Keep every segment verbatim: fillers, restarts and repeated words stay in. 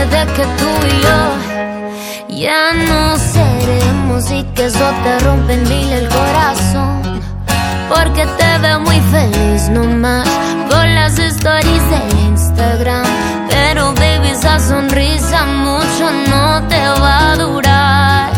de que tú y yo ya no seremos y que eso te rompe en mil el corazón. Porque te veo muy feliz nomás con las stories de Instagram. Pero baby, esa sonrisa mucho no te va a durar.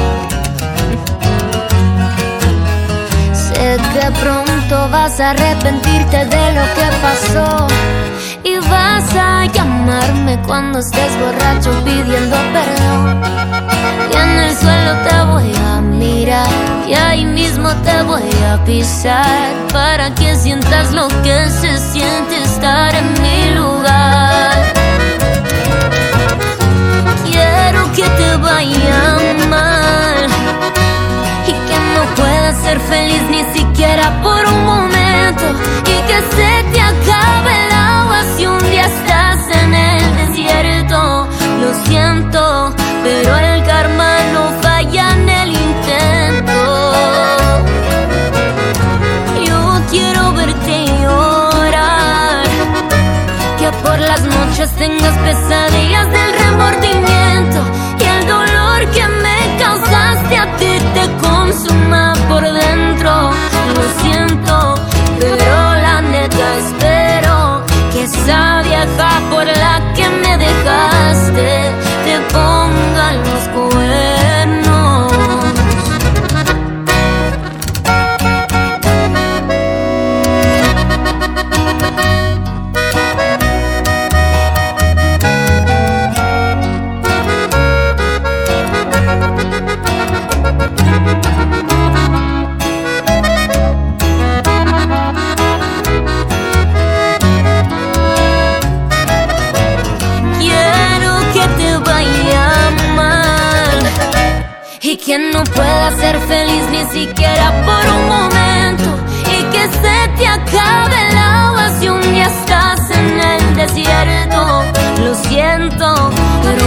Sé que pronto vas a arrepentirte de lo que pasó y vas a llamarme cuando estés borracho pidiendo perdón. Y en el suelo te voy a mirar y ahí mismo te voy a pisar para que sientas lo que se siente estar en mi lugar. Quiero que te vaya mal y que no puedas ser feliz ni siquiera por un momento, y que se te acabe el agua si un día estás en el desierto. Lo siento, pero el karma no falla en el intento. Yo quiero verte llorar, que por las noches tengas pesadillas del remordimiento y el dolor que me causaste a ti te consuma por dentro. Lo siento, pero la neta espero que esa vieja por la que me dejaste te ponga los cuernos. Y que no puedas ser feliz ni siquiera por un momento, y que se te acabe el agua si un día estás en el desierto. Lo siento, pero